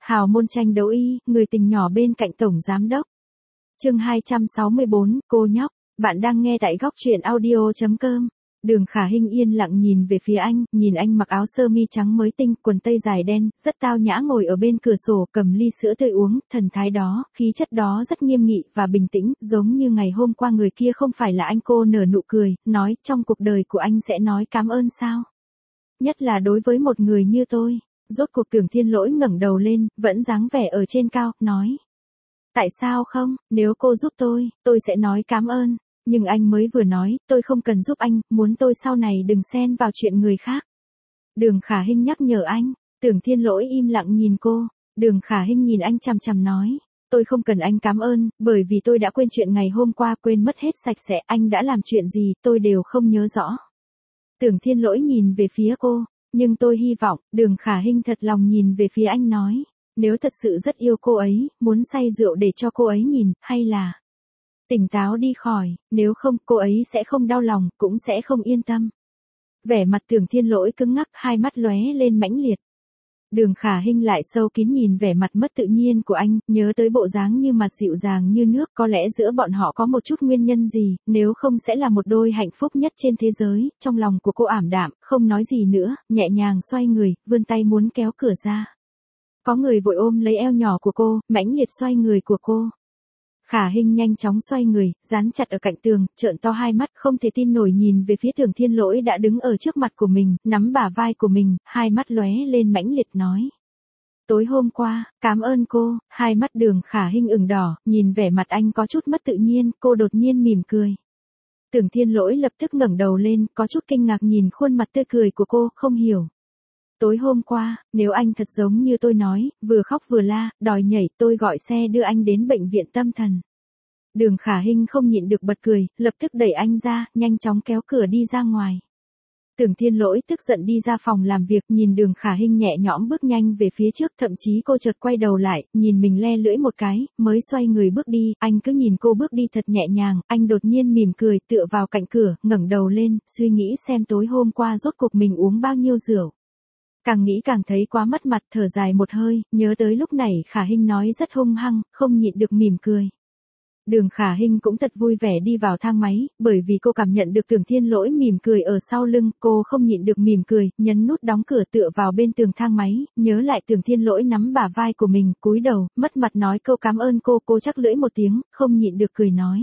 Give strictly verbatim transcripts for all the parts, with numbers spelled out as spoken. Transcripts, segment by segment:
Hào môn tranh đấu y, người tình nhỏ bên cạnh tổng giám đốc. Chương hai trăm sáu mươi bốn, cô nhóc, bạn đang nghe tại góc truyện audio chấm com. Đường Khả Hinh yên lặng nhìn về phía anh, nhìn anh mặc áo sơ mi trắng mới tinh, quần tây dài đen, rất tao nhã ngồi ở bên cửa sổ, cầm ly sữa tươi uống, thần thái đó, khí chất đó rất nghiêm nghị và bình tĩnh, giống như ngày hôm qua người kia không phải là anh. Cô nở nụ cười, nói, trong cuộc đời của anh sẽ nói cảm ơn sao? Nhất là đối với một người như tôi. Rốt cuộc Tưởng Thiên Lỗi ngẩng đầu lên, vẫn dáng vẻ ở trên cao, nói. Tại sao không, nếu cô giúp tôi, tôi sẽ nói cảm ơn. Nhưng anh mới vừa nói, tôi không cần giúp anh, muốn tôi sau này đừng xen vào chuyện người khác. Đường Khả Hinh nhắc nhở anh. Tưởng Thiên Lỗi im lặng nhìn cô. Đường Khả Hinh nhìn anh chằm chằm nói. Tôi không cần anh cảm ơn, bởi vì tôi đã quên chuyện ngày hôm qua, quên mất hết sạch sẽ. Anh đã làm chuyện gì, tôi đều không nhớ rõ. Tưởng Thiên Lỗi nhìn về phía cô. Nhưng tôi hy vọng, Đường Khả Hinh thật lòng nhìn về phía anh nói. Nếu thật sự rất yêu cô ấy, muốn say rượu để cho cô ấy nhìn, hay là tỉnh táo đi khỏi, nếu không cô ấy sẽ không đau lòng, cũng sẽ không yên tâm. Vẻ mặt Tưởng Thiên Lỗi cứng ngắc, hai mắt lóe lên mãnh liệt. Đường Khả Hinh lại sâu kín nhìn vẻ mặt mất tự nhiên của anh, nhớ tới bộ dáng như mặt dịu dàng như nước, có lẽ giữa bọn họ có một chút nguyên nhân gì, nếu không sẽ là một đôi hạnh phúc nhất trên thế giới. Trong lòng của cô ảm đạm, không nói gì nữa, nhẹ nhàng xoay người, vươn tay muốn kéo cửa ra. Có người vội ôm lấy eo nhỏ của cô, mãnh liệt xoay người của cô. Khả Hinh nhanh chóng xoay người, dán chặt ở cạnh tường, trợn to hai mắt, không thể tin nổi nhìn về phía Tưởng Thiên Lỗi đã đứng ở trước mặt của mình, nắm bả vai của mình, hai mắt lóe lên mãnh liệt nói. Tối hôm qua, cảm ơn cô. Hai mắt Đường Khả Hinh ửng đỏ, nhìn vẻ mặt anh có chút mất tự nhiên, cô đột nhiên mỉm cười. Tưởng Thiên Lỗi lập tức ngẩng đầu lên, có chút kinh ngạc nhìn khuôn mặt tươi cười của cô, không hiểu. Tối hôm qua, nếu anh thật giống như tôi nói, vừa khóc vừa la, đòi nhảy, tôi gọi xe đưa anh đến bệnh viện tâm thần. Đường Khả Hinh không nhịn được bật cười, lập tức đẩy anh ra, nhanh chóng kéo cửa đi ra ngoài. Tưởng Thiên Lỗi tức giận đi ra phòng làm việc, nhìn Đường Khả Hinh nhẹ nhõm bước nhanh về phía trước, thậm chí cô chợt quay đầu lại, nhìn mình le lưỡi một cái, mới xoay người bước đi, anh cứ nhìn cô bước đi thật nhẹ nhàng, anh đột nhiên mỉm cười, tựa vào cạnh cửa, ngẩng đầu lên, suy nghĩ xem tối hôm qua rốt cuộc mình uống bao nhiêu rượu. Càng nghĩ càng thấy quá mất mặt, thở dài một hơi, nhớ tới lúc này Khả Hinh nói rất hung hăng, không nhịn được mỉm cười. Đường Khả Hinh cũng thật vui vẻ đi vào thang máy, bởi vì cô cảm nhận được Tưởng Thiên Lỗi mỉm cười ở sau lưng, cô không nhịn được mỉm cười, nhấn nút đóng cửa tựa vào bên tường thang máy, nhớ lại Tưởng Thiên Lỗi nắm bả vai của mình, cúi đầu, mất mặt nói câu cảm ơn cô, cô chắc lưỡi một tiếng, không nhịn được cười nói.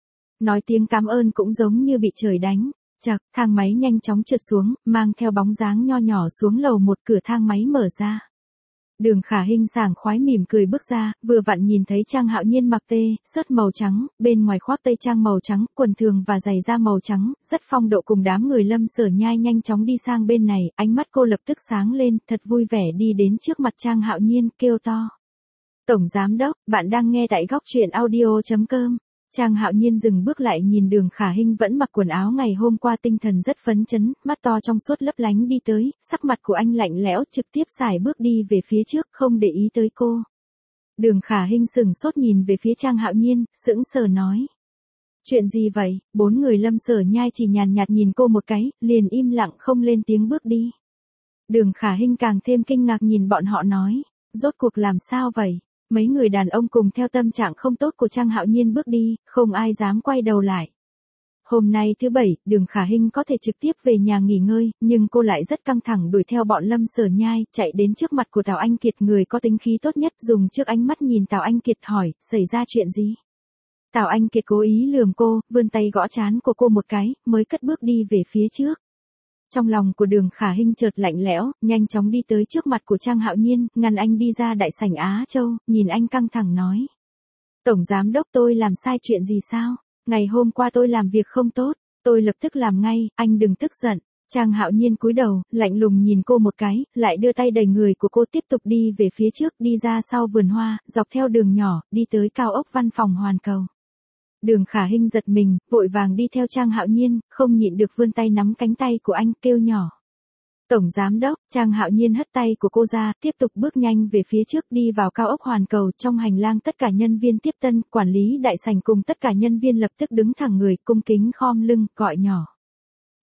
Nói tiếng cảm ơn cũng giống như bị trời đánh. Chậc, thang máy nhanh chóng trượt xuống, mang theo bóng dáng nho nhỏ xuống lầu một, cửa thang máy mở ra. Đường Khả Hinh sảng khoái mỉm cười bước ra, vừa vặn nhìn thấy Trang Hạo Nhiên mặc tê, sớt màu trắng, bên ngoài khoác tây trang màu trắng, quần thường và giày da màu trắng, rất phong độ cùng đám người Lâm Sở Nhai nhanh chóng đi sang bên này, ánh mắt cô lập tức sáng lên, thật vui vẻ đi đến trước mặt Trang Hạo Nhiên, kêu to. Tổng Giám Đốc, bạn đang nghe tại góc truyện audio chấm com. Trang Hạo Nhiên dừng bước lại nhìn Đường Khả Hinh vẫn mặc quần áo ngày hôm qua, tinh thần rất phấn chấn, mắt to trong suốt lấp lánh đi tới, sắc mặt của anh lạnh lẽo, trực tiếp xài bước đi về phía trước, không để ý tới cô. Đường Khả Hinh sừng sốt nhìn về phía Trang Hạo Nhiên, sững sờ nói. Chuyện gì vậy? Bốn người Lâm Sở Nhai chỉ nhàn nhạt nhìn cô một cái, liền im lặng không lên tiếng bước đi. Đường Khả Hinh càng thêm kinh ngạc nhìn bọn họ nói. Rốt cuộc làm sao vậy? Mấy người đàn ông cùng theo tâm trạng không tốt của Trang Hạo Nhiên bước đi, không ai dám quay đầu lại. Hôm nay thứ bảy, Đường Khả Hinh có thể trực tiếp về nhà nghỉ ngơi, nhưng cô lại rất căng thẳng đuổi theo bọn Lâm Sở Nhai, chạy đến trước mặt của Tào Anh Kiệt, người có tính khí tốt nhất, dùng trước ánh mắt nhìn Tào Anh Kiệt hỏi, xảy ra chuyện gì? Tào Anh Kiệt cố ý lườm cô, vươn tay gõ trán của cô một cái, mới cất bước đi về phía trước. Trong lòng của Đường Khả Hinh chợt lạnh lẽo, nhanh chóng đi tới trước mặt của Trang Hạo Nhiên, ngăn anh đi ra đại sảnh Á Châu, nhìn anh căng thẳng nói. Tổng Giám Đốc, tôi làm sai chuyện gì sao? Ngày hôm qua tôi làm việc không tốt, tôi lập tức làm ngay, anh đừng tức giận. Trang Hạo Nhiên cúi đầu, lạnh lùng nhìn cô một cái, lại đưa tay đẩy người của cô tiếp tục đi về phía trước, đi ra sau vườn hoa, dọc theo đường nhỏ, đi tới cao ốc văn phòng Hoàn Cầu. Đường Khả Hinh giật mình, vội vàng đi theo Trang Hạo Nhiên, không nhịn được vươn tay nắm cánh tay của anh, kêu nhỏ. Tổng Giám Đốc. Trang Hạo Nhiên hất tay của cô ra, tiếp tục bước nhanh về phía trước, đi vào cao ốc Hoàn Cầu, trong hành lang tất cả nhân viên tiếp tân, quản lý đại sảnh cùng tất cả nhân viên lập tức đứng thẳng người, cung kính khom lưng, gọi nhỏ.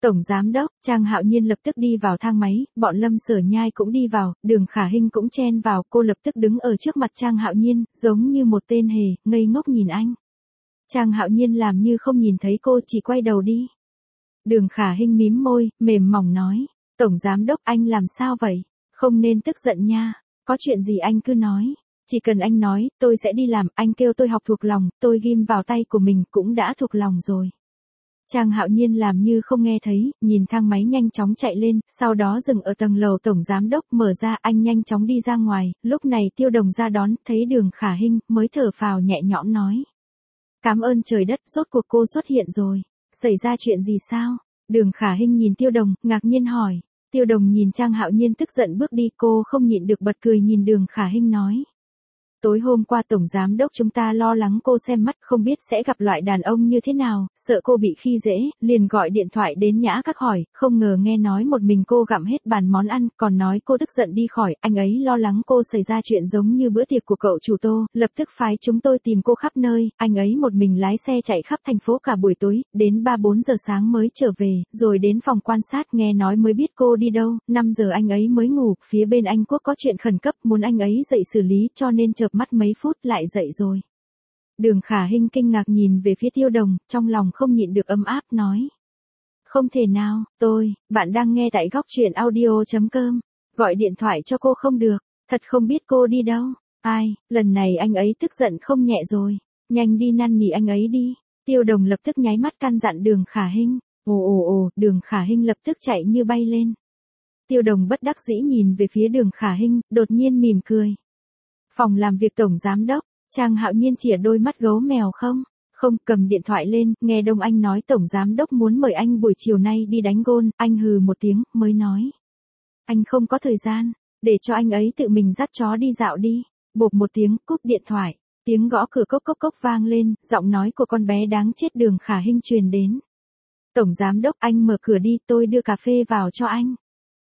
Tổng giám đốc, Trang Hạo Nhiên lập tức đi vào thang máy, bọn Lâm Sở Nhai cũng đi vào, Đường Khả Hinh cũng chen vào, cô lập tức đứng ở trước mặt Trang Hạo Nhiên, giống như một tên hề, ngây ngốc nhìn anh. Trang Hạo Nhiên làm như không nhìn thấy cô, chỉ quay đầu đi. Đường Khả Hinh mím môi, mềm mỏng nói, Tổng giám đốc anh làm sao vậy? Không nên tức giận nha, có chuyện gì anh cứ nói. Chỉ cần anh nói, tôi sẽ đi làm, anh kêu tôi học thuộc lòng, tôi ghim vào tay của mình cũng đã thuộc lòng rồi. Trang Hạo Nhiên làm như không nghe thấy, nhìn thang máy nhanh chóng chạy lên, sau đó dừng ở tầng lầu tổng giám đốc, mở ra, anh nhanh chóng đi ra ngoài, lúc này Tiêu Đồng ra đón, thấy Đường Khả Hinh, mới thở phào nhẹ nhõm nói. Cảm ơn trời đất, rốt cuộc cô xuất hiện rồi, xảy ra chuyện gì sao? Đường Khả Hinh nhìn Tiêu Đồng, ngạc nhiên hỏi. Tiêu Đồng nhìn Trang Hạo Nhiên tức giận bước đi, cô không nhịn được bật cười nhìn Đường Khả Hinh nói. Tối hôm qua tổng giám đốc chúng ta lo lắng cô xem mắt không biết sẽ gặp loại đàn ông như thế nào, sợ cô bị khi dễ, liền gọi điện thoại đến Nhã Các hỏi, không ngờ nghe nói một mình cô gặm hết bàn món ăn, còn nói cô tức giận đi khỏi, anh ấy lo lắng cô xảy ra chuyện giống như bữa tiệc của cậu chủ Tô, lập tức phái chúng tôi tìm cô khắp nơi, anh ấy một mình lái xe chạy khắp thành phố cả buổi tối, đến ba bốn giờ sáng mới trở về, rồi đến phòng quan sát nghe nói mới biết cô đi đâu, năm giờ anh ấy mới ngủ, phía bên Anh Quốc có chuyện khẩn cấp muốn anh ấy dậy xử lý cho nên chợp mắt mấy phút lại dậy rồi. Đường Khả Hinh kinh ngạc nhìn về phía Tiêu Đồng, trong lòng không nhịn được ấm áp nói. Không thể nào, tôi, bạn đang nghe tại góc truyện audio.com, gọi điện thoại cho cô không được, thật không biết cô đi đâu, ai, lần này anh ấy tức giận không nhẹ rồi, nhanh đi năn nỉ anh ấy đi. Tiêu Đồng lập tức nháy mắt căn dặn Đường Khả Hinh, ồ ồ ồ, Đường Khả Hinh lập tức chạy như bay lên. Tiêu Đồng bất đắc dĩ nhìn về phía Đường Khả Hinh, đột nhiên mỉm cười. Phòng làm việc tổng giám đốc, Trang Hạo Nhiên chìa đôi mắt gấu mèo không, không, cầm điện thoại lên, nghe Đông Anh nói tổng giám đốc muốn mời anh buổi chiều nay đi đánh gôn, anh hừ một tiếng, mới nói. Anh không có thời gian, để cho anh ấy tự mình dắt chó đi dạo đi, bộp một tiếng, cúp điện thoại, tiếng gõ cửa cốc cốc cốc vang lên, giọng nói của con bé đáng chết Đường Khả Hinh truyền đến. Tổng giám đốc anh mở cửa đi, tôi đưa cà phê vào cho anh.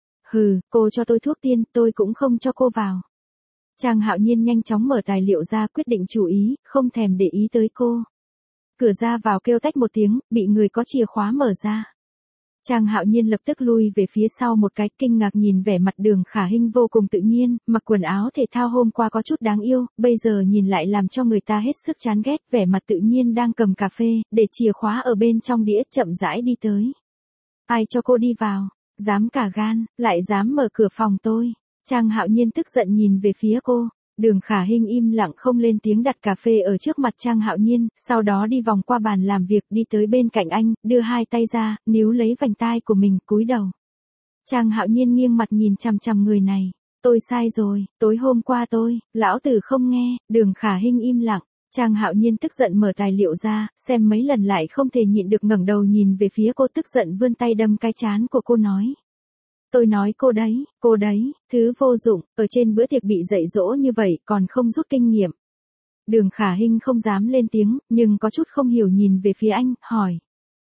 Hừ, cô cho tôi thuốc tiên, tôi cũng không cho cô vào. Trang Hạo Nhiên nhanh chóng mở tài liệu ra quyết định chú ý, không thèm để ý tới cô. Cửa ra vào kêu tách một tiếng, bị người có chìa khóa mở ra. Trang Hạo Nhiên lập tức lui về phía sau một cái, kinh ngạc nhìn vẻ mặt Đường Khả Hinh vô cùng tự nhiên, mặc quần áo thể thao hôm qua có chút đáng yêu, bây giờ nhìn lại làm cho người ta hết sức chán ghét, vẻ mặt tự nhiên đang cầm cà phê, để chìa khóa ở bên trong đĩa chậm rãi đi tới. Ai cho cô đi vào, dám cả gan, lại dám mở cửa phòng tôi. Trang Hạo Nhiên tức giận nhìn về phía cô, Đường Khả Hinh im lặng không lên tiếng đặt cà phê ở trước mặt Trang Hạo Nhiên, sau đó đi vòng qua bàn làm việc đi tới bên cạnh anh, đưa hai tay ra, níu lấy vành tai của mình, cúi đầu. Trang Hạo Nhiên nghiêng mặt nhìn chằm chằm người này, tôi sai rồi, tối hôm qua tôi, lão tử không nghe, Đường Khả Hinh im lặng. Trang Hạo Nhiên tức giận mở tài liệu ra, xem mấy lần lại không thể nhịn được ngẩng đầu nhìn về phía cô, tức giận vươn tay đâm cái trán của cô nói. Tôi nói cô đấy, cô đấy, thứ vô dụng, ở trên bữa tiệc bị dạy dỗ như vậy còn không rút kinh nghiệm. Đường Khả Hinh không dám lên tiếng, nhưng có chút không hiểu nhìn về phía anh, hỏi.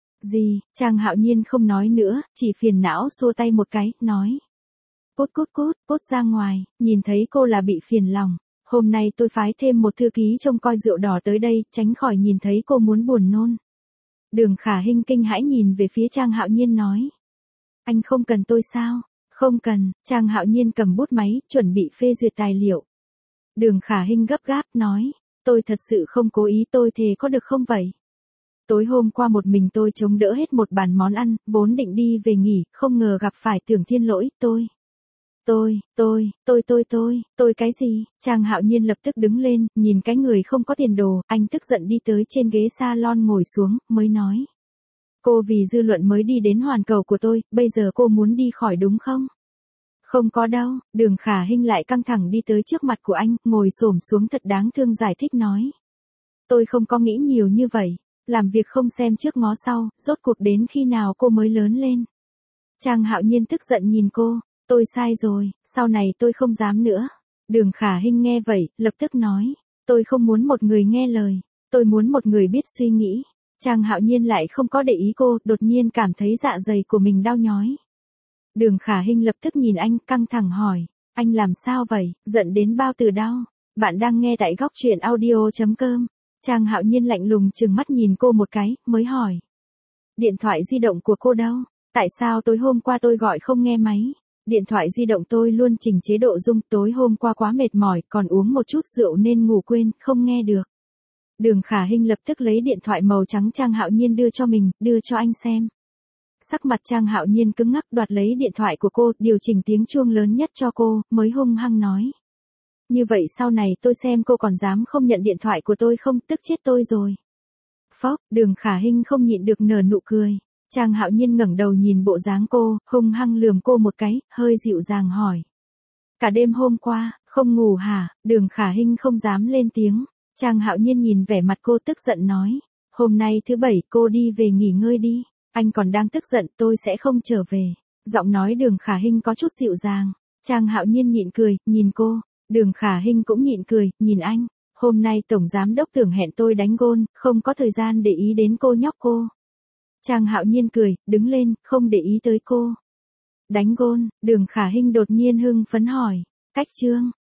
Gì, Trang Hạo Nhiên không nói nữa, chỉ phiền não xua tay một cái, nói. Cút cút cút, cút ra ngoài, nhìn thấy cô là bị phiền lòng. Hôm nay tôi phái thêm một thư ký trông coi rượu đỏ tới đây, tránh khỏi nhìn thấy cô muốn buồn nôn. Đường Khả Hinh kinh hãi nhìn về phía Trang Hạo Nhiên nói. Anh không cần tôi sao? Không cần, Trang Hạo Nhiên cầm bút máy, chuẩn bị phê duyệt tài liệu. Đường Khả Hinh gấp gáp, nói, tôi thật sự không cố ý, tôi thề có được không vậy? Tối hôm qua một mình tôi chống đỡ hết một bàn món ăn, vốn định đi về nghỉ, không ngờ gặp phải Tưởng Thiên Lỗi, tôi. Tôi, tôi, tôi tôi tôi, tôi cái gì? Trang Hạo Nhiên lập tức đứng lên, nhìn cái người không có tiền đồ, anh tức giận đi tới trên ghế salon ngồi xuống, mới nói. Cô vì dư luận mới đi đến hoàn cầu của tôi, bây giờ cô muốn đi khỏi đúng không? Không có đâu, Đường Khả Hinh lại căng thẳng đi tới trước mặt của anh, ngồi xổm xuống thật đáng thương giải thích nói. Tôi không có nghĩ nhiều như vậy, làm việc không xem trước ngó sau, rốt cuộc đến khi nào cô mới lớn lên. Trang Hạo Nhiên tức giận nhìn cô, tôi sai rồi, sau này tôi không dám nữa. Đường Khả Hinh nghe vậy, lập tức nói, tôi không muốn một người nghe lời, tôi muốn một người biết suy nghĩ. Trang Hạo Nhiên lại không có để ý cô, đột nhiên cảm thấy dạ dày của mình đau nhói. Đường Khả Hinh lập tức nhìn anh, căng thẳng hỏi, anh làm sao vậy, giận đến bao từ đau. Bạn đang nghe tại góc truyện audio.com. Trang Hạo Nhiên lạnh lùng trừng mắt nhìn cô một cái, mới hỏi. Điện thoại di động của cô đâu? Tại sao tối hôm qua tôi gọi không nghe máy? Điện thoại di động tôi luôn chỉnh chế độ rung, tối hôm qua quá mệt mỏi, còn uống một chút rượu nên ngủ quên, không nghe được. Đường Khả Hinh lập tức lấy điện thoại màu trắng Trang Hạo Nhiên đưa cho mình, đưa cho anh xem. Sắc mặt Trang Hạo Nhiên cứng ngắc, đoạt lấy điện thoại của cô, điều chỉnh tiếng chuông lớn nhất cho cô, mới hung hăng nói. Như vậy sau này tôi xem cô còn dám không nhận điện thoại của tôi không, tức chết tôi rồi. Phóc, Đường Khả Hinh không nhịn được nở nụ cười. Trang Hạo Nhiên ngẩng đầu nhìn bộ dáng cô, hung hăng lườm cô một cái, hơi dịu dàng hỏi. Cả đêm hôm qua, không ngủ hả? Đường Khả Hinh không dám lên tiếng. Trang Hạo Nhiên nhìn vẻ mặt cô tức giận nói. Hôm nay thứ bảy cô đi về nghỉ ngơi đi. Anh còn đang tức giận, tôi sẽ không trở về. Giọng nói Đường Khả Hinh có chút dịu dàng. Trang Hạo Nhiên nhịn cười, nhìn cô. Đường Khả Hinh cũng nhịn cười, nhìn anh. Hôm nay Tổng Giám Đốc Tưởng hẹn tôi đánh gôn, không có thời gian để ý đến cô nhóc cô. Trang Hạo Nhiên cười, đứng lên, không để ý tới cô. Đánh gôn, Đường Khả Hinh đột nhiên hưng phấn hỏi. Cách chương.